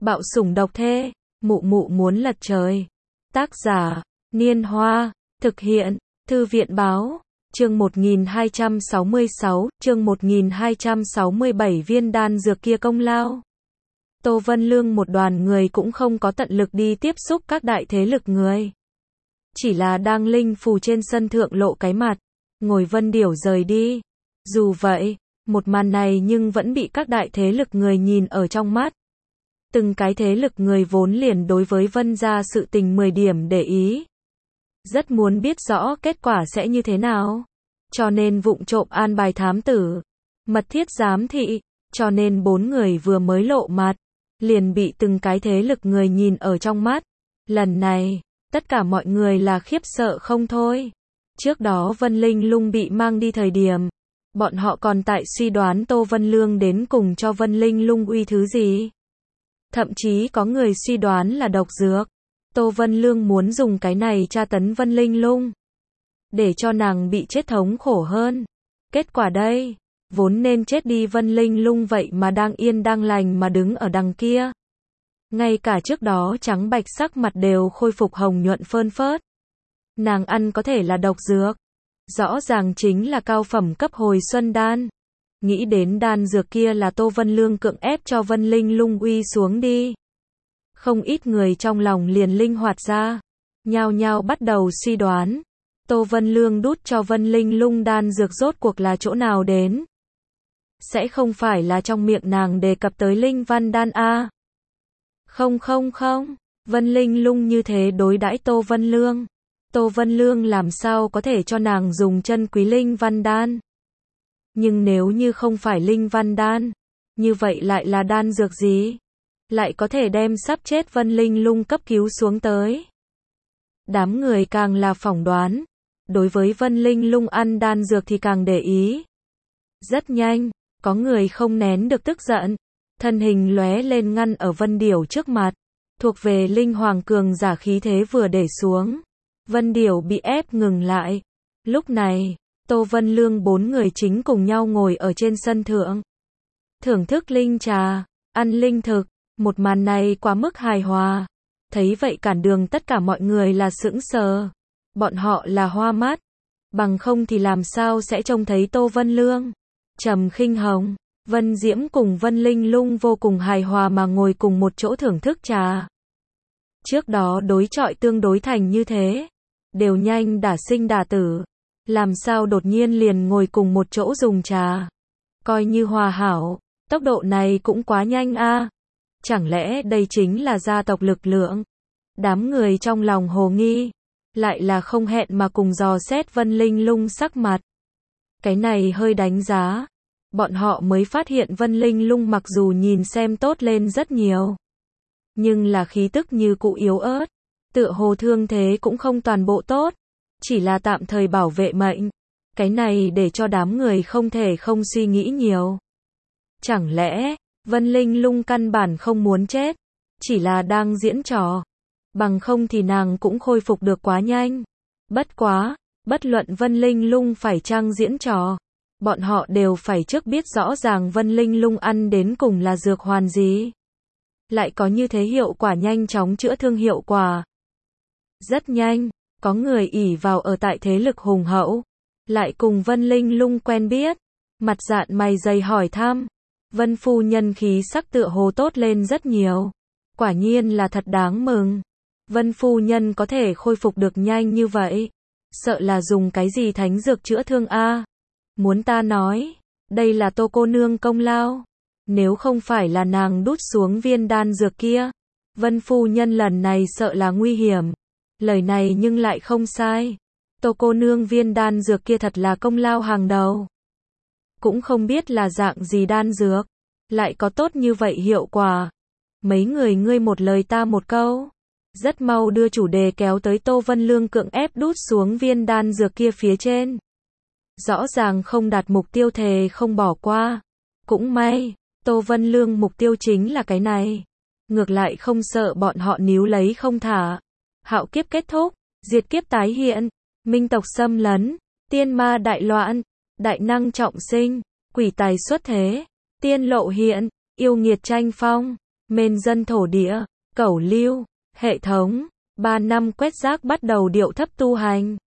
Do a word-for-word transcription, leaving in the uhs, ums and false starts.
Bạo sủng độc thê, mụ mụ muốn lật trời. Tác giả, Niên Hoa, thực hiện, Thư viện Báo, chương một nghìn hai trăm sáu mươi sáu, chương một nghìn hai trăm sáu mươi bảy viên đan dược kia công lao. Tô Vân Lương một đoàn người cũng không có tận lực đi tiếp xúc các đại thế lực người. Chỉ là đang linh phù trên sân thượng lộ cái mặt, ngồi Vân Điểu rời đi. Dù vậy, một màn này nhưng vẫn bị các đại thế lực người nhìn ở trong mắt. Từng cái thế lực người vốn liền đối với Vân gia sự tình mười điểm để ý. Rất muốn biết rõ kết quả sẽ như thế nào. Cho nên vụng trộm an bài thám tử, mật thiết giám thị, cho nên bốn người vừa mới lộ mặt, liền bị từng cái thế lực người nhìn ở trong mắt. Lần này, tất cả mọi người là khiếp sợ không thôi. Trước đó Vân Linh Lung bị mang đi thời điểm, bọn họ còn tại suy đoán Tô Vân Lương đến cùng cho Vân Linh Lung uy thứ gì. Thậm chí có người suy đoán là độc dược. Tô Vân Lương muốn dùng cái này tra tấn Vân Linh Lung, để cho nàng bị chết thống khổ hơn. Kết quả đây, vốn nên chết đi Vân Linh Lung vậy mà đang yên đang lành mà đứng ở đằng kia. Ngay cả trước đó trắng bạch sắc mặt đều khôi phục hồng nhuận phơn phớt. Nàng ăn có thể là độc dược, rõ ràng chính là cao phẩm cấp hồi xuân đan. Nghĩ đến đan dược kia là Tô Vân Lương cưỡng ép cho Vân Linh Lung uy xuống đi. Không ít người trong lòng liền linh hoạt ra, nhao nhao bắt đầu suy đoán. Tô Vân Lương đút cho Vân Linh Lung đan dược rốt cuộc là chỗ nào đến? Sẽ không phải là trong miệng nàng đề cập tới linh văn đan a? Không không không, Vân Linh Lung như thế đối đãi Tô Vân Lương. Tô Vân Lương làm sao có thể cho nàng dùng chân quý linh văn đan? Nhưng nếu như không phải linh văn đan, như vậy lại là đan dược gì? Lại có thể đem sắp chết Vân Linh Lung cấp cứu xuống tới. Đám người càng là phỏng đoán, đối với Vân Linh Lung ăn đan dược thì càng để ý. Rất nhanh, có người không nén được tức giận, thân hình lóe lên ngăn ở Vân Điểu trước mặt, thuộc về linh hoàng cường giả khí thế vừa để xuống. Vân Điểu bị ép ngừng lại. Lúc này, Tô Vân Lương bốn người chính cùng nhau ngồi ở trên sân thượng, thưởng thức linh trà, ăn linh thực. Một màn này quá mức hài hòa. Thấy vậy cản đường tất cả mọi người là sững sờ. Bọn họ là hoa mắt. Bằng không thì làm sao sẽ trông thấy Tô Vân Lương, Trầm Khinh Hồng, Vân Diễm cùng Vân Linh Lung vô cùng hài hòa mà ngồi cùng một chỗ thưởng thức trà. Trước đó đối chọi tương đối thành như thế, đều nhanh đả sinh đả tử. Làm sao đột nhiên liền ngồi cùng một chỗ dùng trà? Coi như hòa hảo, tốc độ này cũng quá nhanh a. Chẳng lẽ đây chính là gia tộc lực lượng? Đám người trong lòng hồ nghi, lại là không hẹn mà cùng dò xét Vân Linh Lung sắc mặt. Cái này hơi đánh giá. Bọn họ mới phát hiện Vân Linh Lung mặc dù nhìn xem tốt lên rất nhiều, nhưng là khí tức như cũ yếu ớt. Tựa hồ thương thế cũng không toàn bộ tốt, chỉ là tạm thời bảo vệ mệnh. Cái này để cho đám người không thể không suy nghĩ nhiều. Chẳng lẽ Vân Linh Lung căn bản không muốn chết, chỉ là đang diễn trò. Bằng không thì nàng cũng khôi phục được quá nhanh. Bất quá, bất luận Vân Linh Lung phải chăng diễn trò, bọn họ đều phải trước biết rõ ràng Vân Linh Lung ăn đến cùng là dược hoàn gì. Lại có như thế hiệu quả nhanh chóng chữa thương hiệu quả. Rất nhanh, có người ỷ vào ở tại thế lực hùng hậu, lại cùng Vân Linh Lung quen biết, mặt dạn mày dày hỏi thăm. Vân phu nhân khí sắc tựa hồ tốt lên rất nhiều. Quả nhiên là thật đáng mừng. Vân phu nhân có thể khôi phục được nhanh như vậy, sợ là dùng cái gì thánh dược chữa thương a? Muốn ta nói, đây là Tô cô nương công lao. Nếu không phải là nàng đút xuống viên đan dược kia, Vân phu nhân lần này sợ là nguy hiểm. Lời này nhưng lại không sai. Tô cô nương viên đan dược kia thật là công lao hàng đầu. Cũng không biết là dạng gì đan dược, lại có tốt như vậy hiệu quả. Mấy người ngươi một lời ta một câu, rất mau đưa chủ đề kéo tới Tô Vân Lương cưỡng ép đút xuống viên đan dược kia phía trên. Rõ ràng không đạt mục tiêu thề không bỏ qua. Cũng may, Tô Vân Lương mục tiêu chính là cái này. Ngược lại không sợ bọn họ níu lấy không thả. Hạo kiếp kết thúc, diệt kiếp tái hiện, minh tộc xâm lấn, tiên ma đại loạn, đại năng trọng sinh, quỷ tài xuất thế, tiên lộ hiện, yêu nghiệt tranh phong. Mên dân thổ địa, cẩu lưu, hệ thống, ba năm quét rác bắt đầu điệu thấp tu hành.